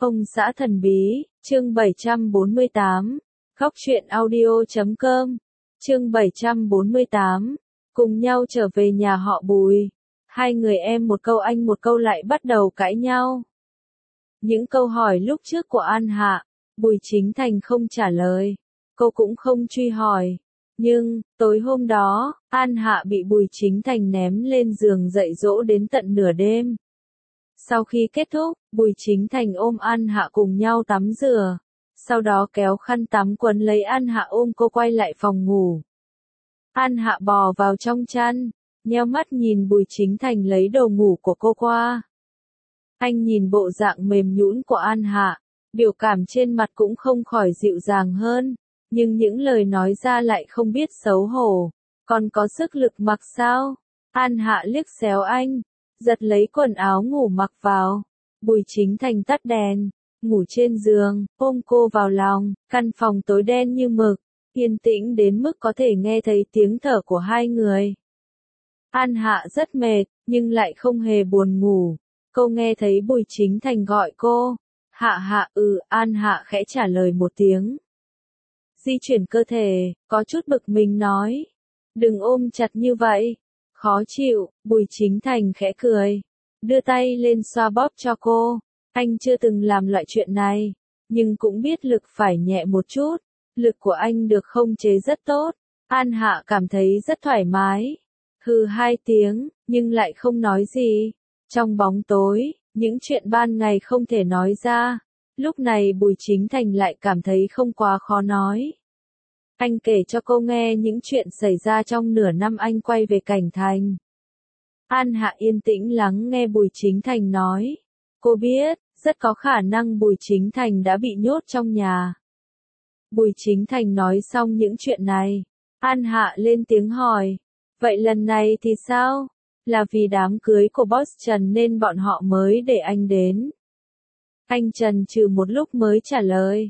Ông xã thần bí, chương 748, Góc truyện audio.com, chương 748, cùng nhau trở về nhà họ Bùi. Hai người em một câu anh một câu lại bắt đầu cãi nhau. Những câu hỏi lúc trước của An Hạ, Bùi Chính Thành không trả lời, cô cũng không truy hỏi. Nhưng, tối hôm đó, An Hạ bị Bùi Chính Thành ném lên giường dạy dỗ đến tận nửa đêm. Sau khi kết thúc, Bùi Chính Thành ôm An Hạ cùng nhau tắm rửa. Sau đó kéo khăn tắm quấn lấy An Hạ ôm cô quay lại phòng ngủ. An Hạ bò vào trong chăn, nheo mắt nhìn Bùi Chính Thành lấy đồ ngủ của cô qua. Anh nhìn bộ dạng mềm nhũn của An Hạ, biểu cảm trên mặt cũng không khỏi dịu dàng hơn, nhưng những lời nói ra lại không biết xấu hổ. Còn có sức lực mặc sao? An Hạ liếc xéo anh, giật lấy quần áo ngủ mặc vào. Bùi Chính Thành tắt đèn, ngủ trên giường, ôm cô vào lòng, căn phòng tối đen như mực, yên tĩnh đến mức có thể nghe thấy tiếng thở của hai người. An Hạ rất mệt, nhưng lại không hề buồn ngủ. Cô nghe thấy Bùi Chính Thành gọi cô. Hạ Hạ, An Hạ khẽ trả lời một tiếng. Di chuyển cơ thể, có chút bực mình nói. Đừng ôm chặt như vậy. Khó chịu, Bùi Chính Thành khẽ cười. Đưa tay lên xoa bóp cho cô. Anh chưa từng làm loại chuyện này, nhưng cũng biết lực phải nhẹ một chút. Lực của anh được khống chế rất tốt. An Hạ cảm thấy rất thoải mái. Hừ hai tiếng, nhưng lại không nói gì. Trong bóng tối, những chuyện ban ngày không thể nói ra. Lúc này Bùi Chính Thành lại cảm thấy không quá khó nói. Anh kể cho cô nghe những chuyện xảy ra trong nửa năm anh quay về Cảnh Thành. An Hạ yên tĩnh lắng nghe Bùi Chính Thành nói. Cô biết, rất có khả năng Bùi Chính Thành đã bị nhốt trong nhà. Bùi Chính Thành nói xong những chuyện này. An Hạ lên tiếng hỏi. Vậy lần này thì sao? Là vì đám cưới của boss Trần nên bọn họ mới để anh đến. Anh Trần trừ một lúc mới trả lời.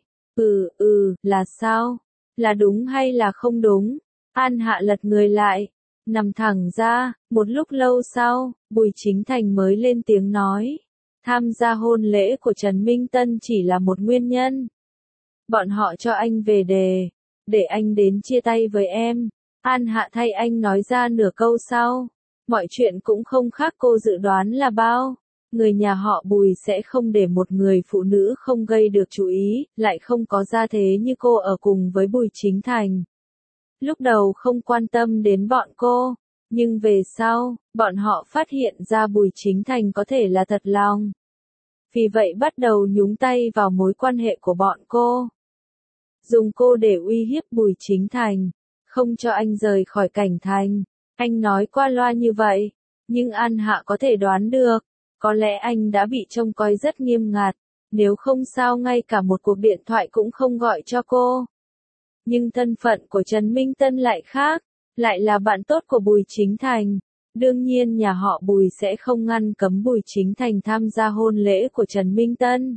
Là sao? Là đúng hay là không đúng? An Hạ lật người lại, nằm thẳng ra, một lúc lâu sau, Bùi Chính Thành mới lên tiếng nói. Tham gia hôn lễ của Trần Minh Tân chỉ là một nguyên nhân. Bọn họ cho anh về để anh đến chia tay với em. An Hạ thay anh nói ra nửa câu sau. Mọi chuyện cũng không khác cô dự đoán là bao. Người nhà họ Bùi sẽ không để một người phụ nữ không gây được chú ý, lại không có gia thế như cô ở cùng với Bùi Chính Thành. Lúc đầu không quan tâm đến bọn cô, nhưng về sau, bọn họ phát hiện ra Bùi Chính Thành có thể là thật lòng. Vì vậy bắt đầu nhúng tay vào mối quan hệ của bọn cô. Dùng cô để uy hiếp Bùi Chính Thành, không cho anh rời khỏi Cảnh Thành. Anh nói qua loa như vậy, nhưng An Hạ có thể đoán được. Có lẽ anh đã bị trông coi rất nghiêm ngặt, nếu không sao ngay cả một cuộc điện thoại cũng không gọi cho cô. Nhưng thân phận của Trần Minh Tân lại khác, lại là bạn tốt của Bùi Chính Thành. Đương nhiên nhà họ Bùi sẽ không ngăn cấm Bùi Chính Thành tham gia hôn lễ của Trần Minh Tân.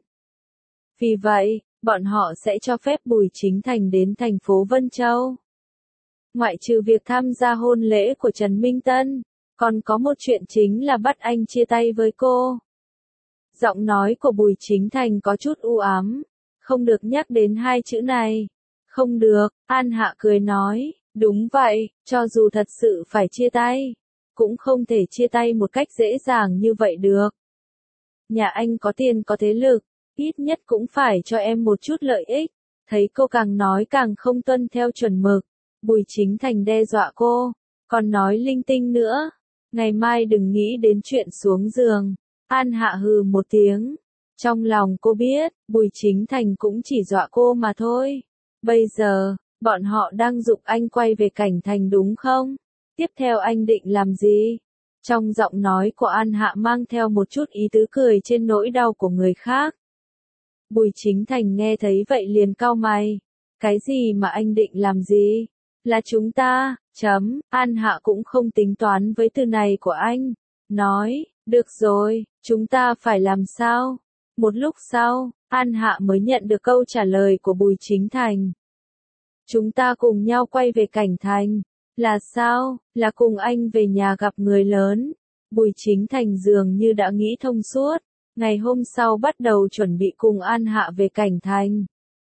Vì vậy, bọn họ sẽ cho phép Bùi Chính Thành đến thành phố Vân Châu. Ngoại trừ việc tham gia hôn lễ của Trần Minh Tân, còn có một chuyện chính là bắt anh chia tay với cô. Giọng nói của Bùi Chính Thành có chút u ám. Không được nhắc đến hai chữ này. Không được, An Hạ cười nói. Đúng vậy, cho dù thật sự phải chia tay, cũng không thể chia tay một cách dễ dàng như vậy được. Nhà anh có tiền có thế lực, ít nhất cũng phải cho em một chút lợi ích. Thấy cô càng nói càng không tuân theo chuẩn mực, Bùi Chính Thành đe dọa cô, còn nói linh tinh nữa. Ngày mai đừng nghĩ đến chuyện xuống giường. An Hạ hừ một tiếng. Trong lòng cô biết, Bùi Chính Thành cũng chỉ dọa cô mà thôi. Bây giờ, bọn họ đang giục anh quay về Cảnh Thành đúng không? Tiếp theo anh định làm gì? Trong giọng nói của An Hạ mang theo một chút ý tứ cười trên nỗi đau của người khác. Bùi Chính Thành nghe thấy vậy liền cau mày. Cái gì mà anh định làm gì? Là chúng ta, An Hạ cũng không tính toán với từ này của anh. Nói, được rồi, chúng ta phải làm sao? Một lúc sau, An Hạ mới nhận được câu trả lời của Bùi Chính Thành. Chúng ta cùng nhau quay về Cảnh Thành. Là sao? Là cùng anh về nhà gặp người lớn. Bùi Chính Thành dường như đã nghĩ thông suốt. Ngày hôm sau bắt đầu chuẩn bị cùng An Hạ về Cảnh Thành.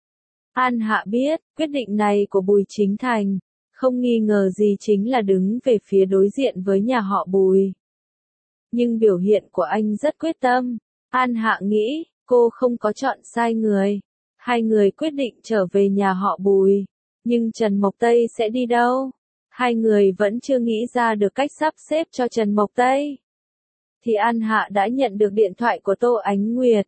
An Hạ biết, quyết định này của Bùi Chính Thành, không nghi ngờ gì chính là đứng về phía đối diện với nhà họ Bùi. Nhưng biểu hiện của anh rất quyết tâm. An Hạ nghĩ, cô không có chọn sai người. Hai người quyết định trở về nhà họ Bùi. Nhưng Trần Mộc Tây sẽ đi đâu? Hai người vẫn chưa nghĩ ra được cách sắp xếp cho Trần Mộc Tây. Thì An Hạ đã nhận được điện thoại của Tô Ánh Nguyệt.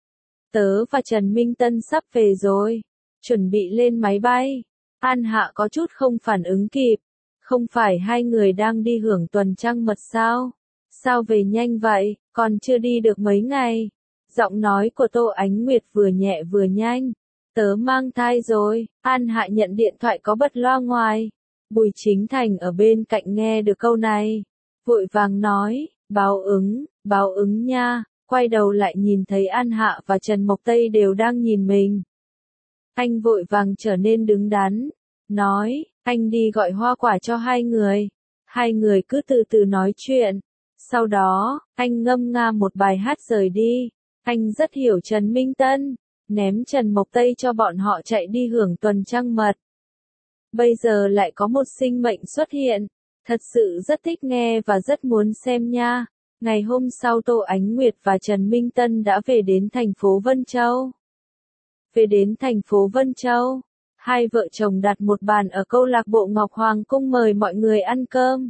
Tớ và Trần Minh Tân sắp về rồi. Chuẩn bị lên máy bay. An Hạ có chút không phản ứng kịp. Không phải hai người đang đi hưởng tuần trăng mật sao? Sao về nhanh vậy, còn chưa đi được mấy ngày? Giọng nói của Tô Ánh Nguyệt vừa nhẹ vừa nhanh. Tớ mang thai rồi. An Hạ nhận điện thoại có bật loa ngoài. Bùi Chính Thành ở bên cạnh nghe được câu này. Vội vàng nói, báo ứng nha. Quay đầu lại nhìn thấy An Hạ và Trần Mộc Tây đều đang nhìn mình. Anh vội vàng trở nên đứng đắn. Nói, anh đi gọi hoa quả cho hai người. Hai người cứ từ từ nói chuyện. Sau đó, anh ngâm nga một bài hát rời đi. Anh rất hiểu Trần Minh Tân. Ném Trần Mộc Tây cho bọn họ chạy đi hưởng tuần trăng mật. Bây giờ lại có một sinh mệnh xuất hiện. Thật sự rất thích nghe và rất muốn xem nha. Ngày hôm sau Tô Ánh Nguyệt và Trần Minh Tân đã về đến thành phố Vân Châu. Về đến thành phố Vân Châu, hai vợ chồng đặt một bàn ở câu lạc bộ Ngọc Hoàng Cung mời mọi người ăn cơm.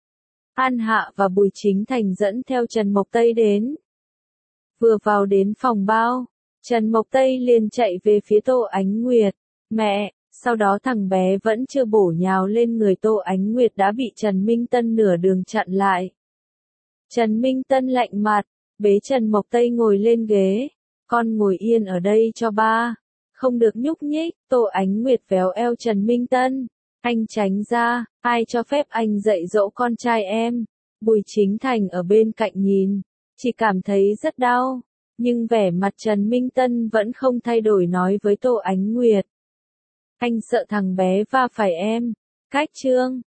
An Hạ và Bùi Chính Thành dẫn theo Trần Mộc Tây đến. Vừa vào đến phòng bao, Trần Mộc Tây liền chạy về phía Tô Ánh Nguyệt. Mẹ, sau đó thằng bé vẫn chưa bổ nhào lên người Tô Ánh Nguyệt đã bị Trần Minh Tân nửa đường chặn lại. Trần Minh Tân lạnh mặt, bế Trần Mộc Tây ngồi lên ghế. Con ngồi yên ở đây cho ba. Không được nhúc nhích. Tô Ánh Nguyệt véo eo Trần Minh Tân. Anh tránh ra, ai cho phép anh dạy dỗ con trai em. Bùi Chính Thành ở bên cạnh nhìn, chỉ cảm thấy rất đau. Nhưng vẻ mặt Trần Minh Tân vẫn không thay đổi nói với Tô Ánh Nguyệt. Anh sợ thằng bé va phải em. Cách trương,